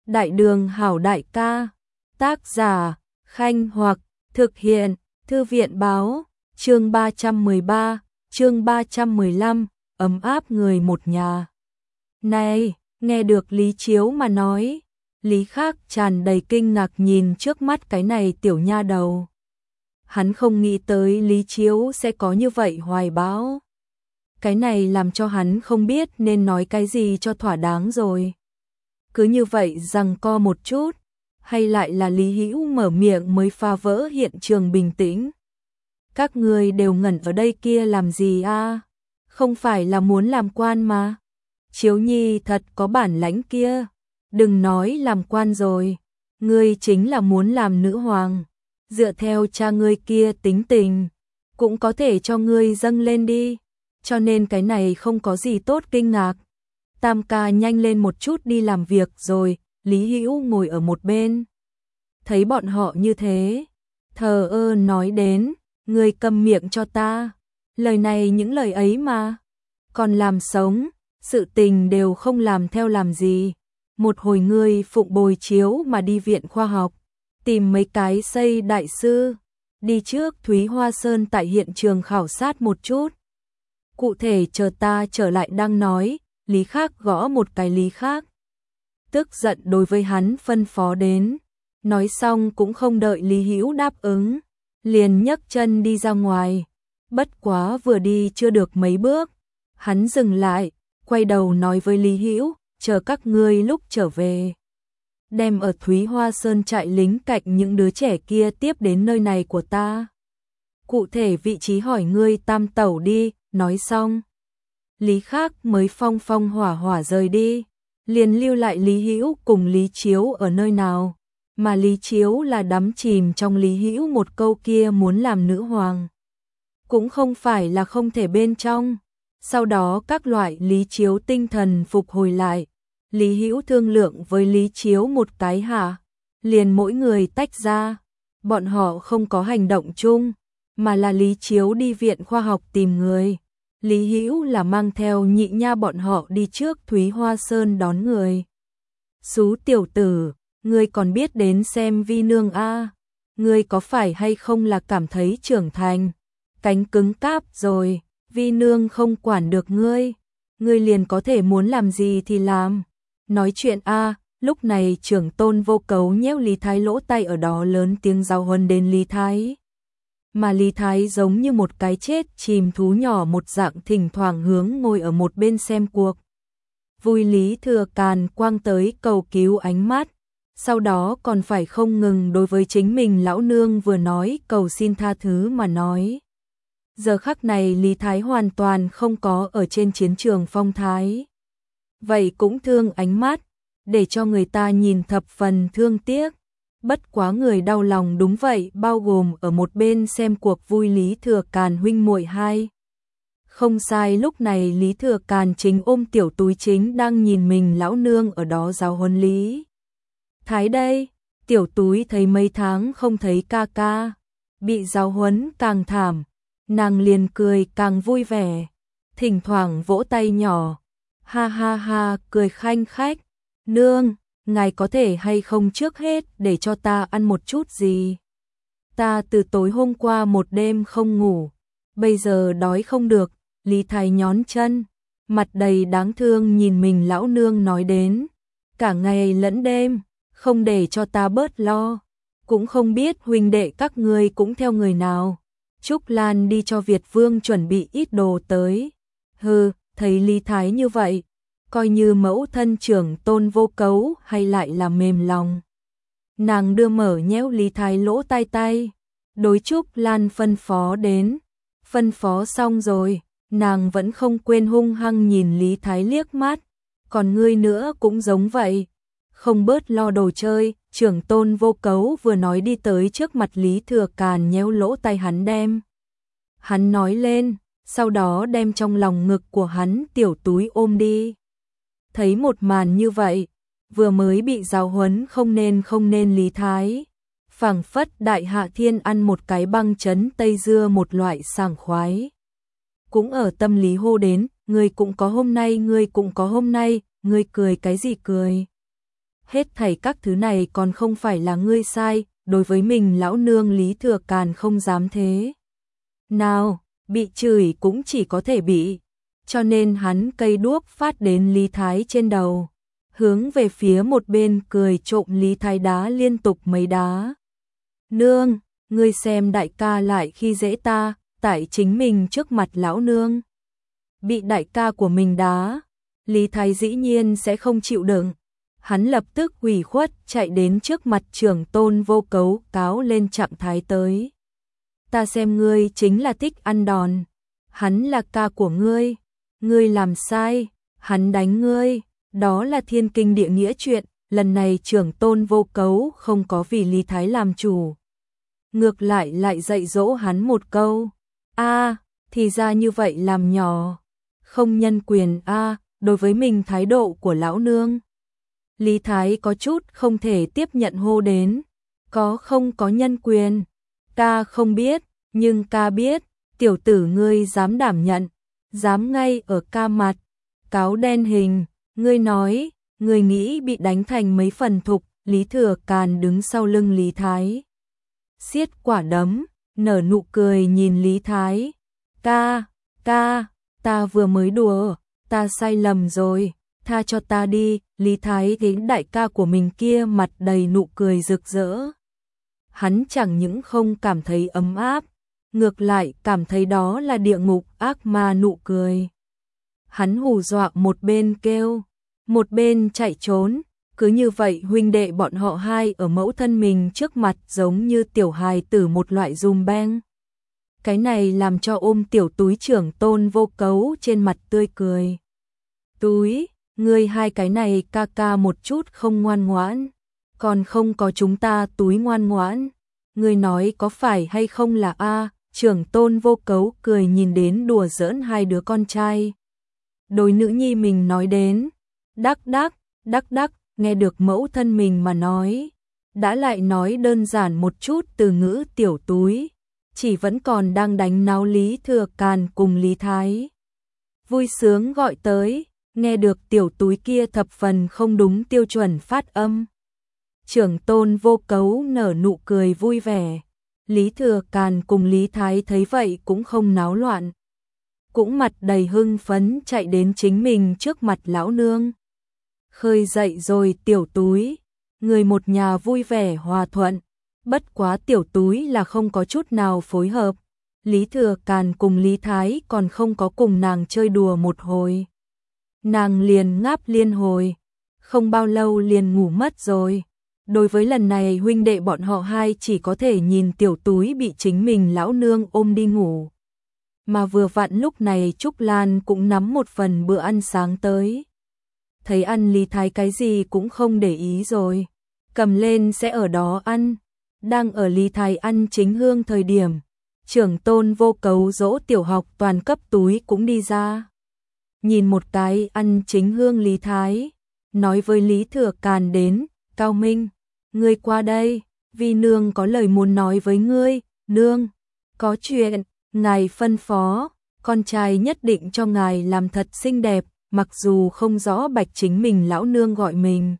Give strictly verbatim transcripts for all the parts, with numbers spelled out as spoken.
Đại đường hảo đại ca, tác giả, Khanh Hoặc, thực hiện, Thư viện báo, chương ba trăm mười ba, chương ba trăm mười lăm, ấm áp người một nhà. Này, nghe được Lý Chiếu mà nói, Lý Khắc tràn đầy kinh ngạc nhìn trước mắt cái này tiểu nha đầu. Hắn không nghĩ tới Lý Chiếu sẽ có như vậy hoài bão. Cái này làm cho hắn không biết nên nói cái gì cho thỏa đáng rồi. Cứ như vậy giằng co một chút, hay lại là Lý Hữu mở miệng mới phá vỡ hiện trường bình tĩnh. Các người đều ngẩn ở đây kia làm gì a? Không phải là muốn làm quan mà. Chiếu Nhi thật có bản lãnh kia. Đừng nói làm quan rồi, ngươi chính là muốn làm nữ hoàng. Dựa theo cha ngươi kia tính tình, cũng có thể cho ngươi dâng lên đi. Cho nên cái này không có gì tốt kinh ngạc. Tam ca nhanh lên một chút đi làm việc rồi. Lý Hữu ngồi ở một bên, thấy bọn họ như thế, thờ ơ nói đến, ngươi câm miệng cho ta. Lời này những lời ấy mà, còn làm sống, sự tình đều không làm theo làm gì. Một hồi ngươi phụng bồi chiếu mà đi viện khoa học, tìm mấy cái xây đại sư, đi trước Thúy Hoa Sơn tại hiện trường khảo sát một chút. Cụ thể chờ ta trở lại đang nói. Lý Khắc gõ một cái Lý Khắc, tức giận đối với hắn phân phó đến. Nói xong cũng không đợi Lý Hữu đáp ứng, liền nhấc chân đi ra ngoài. Bất quá vừa đi chưa được mấy bước, hắn dừng lại, quay đầu nói với Lý Hữu, chờ các ngươi lúc trở về, đem ở Thúy Hoa Sơn trại lính cạnh những đứa trẻ kia tiếp đến nơi này của ta. Cụ thể vị trí hỏi ngươi tam tẩu đi. Nói xong, Lý Khắc mới phong phong hỏa hỏa rời đi, liền lưu lại Lý Hữu cùng Lý Chiếu ở nơi nào, mà Lý Chiếu là đắm chìm trong Lý Hữu một câu kia muốn làm nữ hoàng. Cũng không phải là không thể bên trong. Sau đó các loại Lý Chiếu tinh thần phục hồi lại, Lý Hữu thương lượng với Lý Chiếu một cái hả, liền mỗi người tách ra. Bọn họ không có hành động chung, mà là Lý Chiếu đi viện khoa học tìm người. Lý Hữu là mang theo nhị nha bọn họ đi trước Thúy Hoa Sơn đón người. Xú tiểu tử, ngươi còn biết đến xem vi nương a? Ngươi có phải hay không là cảm thấy trưởng thành, cánh cứng cáp rồi, vi nương không quản được ngươi, ngươi liền có thể muốn làm gì thì làm. Nói chuyện a, lúc này trưởng tôn Vô Cấu nhéo Lý Thái lỗ tay ở đó lớn tiếng giáo huấn đến Lý Thái. Mà Lý Thái giống như một cái chết chìm thú nhỏ một dạng thỉnh thoảng hướng ngồi ở một bên xem cuộc vui. Lý Thừa Càn quang tới cầu cứu ánh mắt, sau đó còn phải không ngừng đối với chính mình lão nương vừa nói cầu xin tha thứ mà nói. Giờ khắc này Lý Thái hoàn toàn không có ở trên chiến trường phong thái. Vậy cũng thương ánh mắt, để cho người ta nhìn thập phần thương tiếc. Bất quá người đau lòng đúng vậy, bao gồm ở một bên xem cuộc vui Lý Thừa Càn huynh muội hai. Không sai, lúc này Lý Thừa Càn chính ôm tiểu túi chính đang nhìn mình lão nương ở đó giáo huấn Lý Thái đây. Tiểu túi thấy mấy tháng không thấy ca ca, bị giáo huấn càng thảm, nàng liền cười càng vui vẻ, thỉnh thoảng vỗ tay nhỏ, ha ha ha, cười khanh khách. Nương, ngài có thể hay không trước hết để cho ta ăn một chút gì? Ta từ tối hôm qua một đêm không ngủ, bây giờ đói không được. Lý Thái nhón chân, mặt đầy đáng thương nhìn mình lão nương nói đến, cả ngày lẫn đêm, không để cho ta bớt lo, cũng không biết huynh đệ các ngươi cũng theo người nào. Trúc Lan đi cho Việt Vương chuẩn bị ít đồ tới. Hừ, thấy Lý Thái như vậy, coi như mẫu thân trưởng tôn Vô Cấu hay lại là mềm lòng. Nàng đưa mở nhéo Lý Thái lỗ tai tay, đối Trúc Lan phân phó đến. Phân phó xong rồi, nàng vẫn không quên hung hăng nhìn Lý Thái liếc mắt. Còn ngươi nữa cũng giống vậy, không bớt lo đồ chơi. Trưởng tôn Vô Cấu vừa nói đi tới trước mặt Lý Thừa Càn nhéo lỗ tai hắn đem hắn nói lên, sau đó đem trong lòng ngực của hắn tiểu túi ôm đi. Thấy một màn như vậy, vừa mới bị giáo huấn không nên không nên Lý Thái, phảng phất đại hạ thiên ăn một cái băng chấn tây dưa một loại sảng khoái. Cũng ở tâm lý hô đến, ngươi cũng có hôm nay, ngươi cũng có hôm nay, ngươi cười cái gì cười? hết thảy các thứ này còn không phải là ngươi sai, đối với mình lão nương Lý Thừa Càn không dám thế. Nào, bị chửi cũng chỉ có thể bị, cho nên hắn cây đuốc phát đến Lý Thái trên đầu, hướng về phía một bên cười trộm Lý Thái đá liên tục mấy đá. Nương, ngươi xem đại ca lại khi dễ ta, tại chính mình trước mặt lão nương. Bị đại ca của mình đá, Lý Thái dĩ nhiên sẽ không chịu đựng. Hắn lập tức ủy khuất chạy đến trước mặt trưởng tôn Vô Cấu cáo lên trạng thái tới. Ta xem ngươi chính là thích ăn đòn. Hắn là ca của ngươi. Ngươi làm sai, hắn đánh ngươi. Đó là thiên kinh địa nghĩa chuyện. Lần này trưởng tôn Vô Cấu không có vì Lý Thái làm chủ. Ngược lại lại dạy dỗ hắn một câu. A, thì ra như vậy làm nhỏ. Không nhân quyền a, đối với mình thái độ của lão nương. Lý Thái có chút không thể tiếp nhận hô đến. Có không có nhân quyền? Ta không biết, nhưng ca biết. Tiểu tử ngươi dám đảm nhận. Dám ngay ở ca mặt. Cáo đen hình. Ngươi nói, ngươi nghĩ bị đánh thành mấy phần thục. Lý Thừa Càn đứng sau lưng Lý Thái. Xiết quả đấm, nở nụ cười nhìn Lý Thái. Ca, ca, ta vừa mới đùa, ta sai lầm rồi, tha cho ta đi. Lý Thái thấy đại ca của mình kia mặt đầy nụ cười rực rỡ. Hắn chẳng những không cảm thấy ấm áp, ngược lại cảm thấy đó là địa ngục ác ma nụ cười. Hắn hù dọa một bên kêu, một bên chạy trốn. Cứ như vậy huynh đệ bọn họ hai ở mẫu thân mình trước mặt giống như tiểu hài tử một loại dùm beng. Cái này làm cho ôm tiểu túi trưởng tôn Vô Cấu trên mặt tươi cười. Túi, ngươi hai cái này ca ca một chút không ngoan ngoãn, còn không có chúng ta túi ngoan ngoãn. Ngươi nói có phải hay không là a? Trưởng tôn Vô Cấu cười nhìn đến đùa giỡn hai đứa con trai. Đôi nữ nhi mình nói đến, đắc đắc, đắc đắc. Nghe được mẫu thân mình mà nói, đã lại nói đơn giản một chút từ ngữ tiểu túi, chỉ vẫn còn đang đánh náo Lý Thừa Càn cùng Lý Thái. Vui sướng gọi tới, nghe được tiểu túi kia thập phần không đúng tiêu chuẩn phát âm. Trưởng tôn Vô Cấu nở nụ cười vui vẻ, Lý Thừa Càn cùng Lý Thái thấy vậy cũng không náo loạn. Cũng mặt đầy hưng phấn chạy đến chính mình trước mặt lão nương. Khơi dậy rồi tiểu túi, người một nhà vui vẻ hòa thuận, bất quá tiểu túi là không có chút nào phối hợp. Lý Thừa Càn cùng Lý Thái còn không có cùng nàng chơi đùa một hồi. Nàng liền ngáp liên hồi, không bao lâu liền ngủ mất rồi. Đối với lần này huynh đệ bọn họ hai chỉ có thể nhìn tiểu túi bị chính mình lão nương ôm đi ngủ. Mà vừa vặn lúc này Trúc Lan cũng nắm một phần bữa ăn sáng tới. Thấy ăn Lý Thái cái gì cũng không để ý rồi, cầm lên sẽ ở đó ăn. Đang ở Lý Thái ăn chính hương thời điểm, trưởng tôn Vô Cấu dỗ tiểu học toàn cấp túi cũng đi ra. Nhìn một cái ăn chính hương Lý Thái, nói với Lý Thừa Càn đến, Cao Minh, ngươi qua đây, vì nương có lời muốn nói với ngươi. Nương, có chuyện, ngài phân phó, con trai nhất định cho ngài làm thật xinh đẹp. Mặc dù không rõ bạch chính mình lão nương gọi mình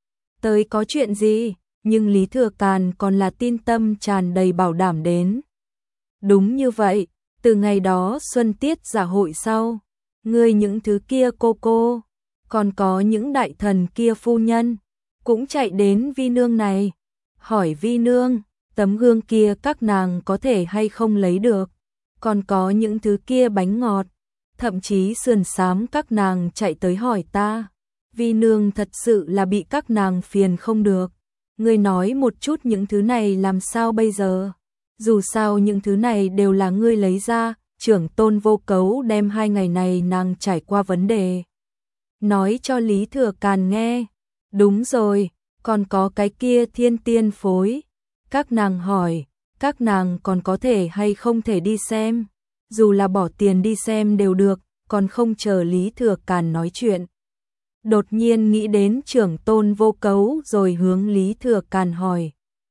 tới có chuyện gì, nhưng Lý Thừa Càn còn là tin tâm tràn đầy bảo đảm đến. Đúng như vậy, từ ngày đó xuân tiết giả hội sau, ngươi những thứ kia cô cô, còn có những đại thần kia phu nhân, cũng chạy đến vi nương này, hỏi vi nương, tấm gương kia các nàng có thể hay không lấy được, còn có những thứ kia bánh ngọt. Thậm chí sườn xám các nàng chạy tới hỏi ta, vi nương thật sự là bị các nàng phiền không được. Ngươi nói một chút những thứ này làm sao bây giờ? Dù sao những thứ này đều là ngươi lấy ra. Trưởng tôn Vô Cấu đem hai ngày này nàng trải qua vấn đề nói cho Lý Thừa Càn nghe. Đúng rồi, còn có cái kia thiên tiên phối. Các nàng hỏi, các nàng còn có thể hay không thể đi xem? Dù là bỏ tiền đi xem đều được, còn không chờ Lý Thừa Càn nói chuyện. Đột nhiên nghĩ đến trưởng tôn Vô Cấu rồi hướng Lý Thừa Càn hỏi.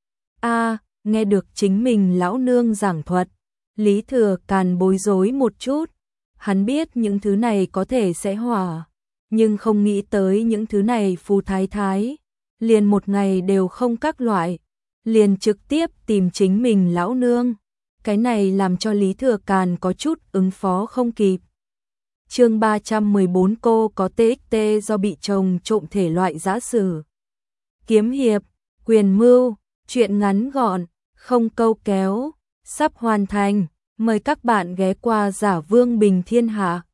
A, nghe được chính mình lão nương giảng thuật, Lý Thừa Càn bối rối một chút. Hắn biết những thứ này có thể sẽ hỏa, nhưng không nghĩ tới những thứ này phù thái thái liền một ngày đều không các loại, liền trực tiếp tìm chính mình lão nương. Cái này làm cho Lý Thừa Càn có chút ứng phó không kịp. Chương ba trăm mười bốn cô có tê ích tê do bị chồng trộm thể loại giã sử. Kiếm hiệp, quyền mưu, chuyện ngắn gọn, không câu kéo, sắp hoàn thành. Mời các bạn ghé qua Giả Vương Bình Thiên Hạ.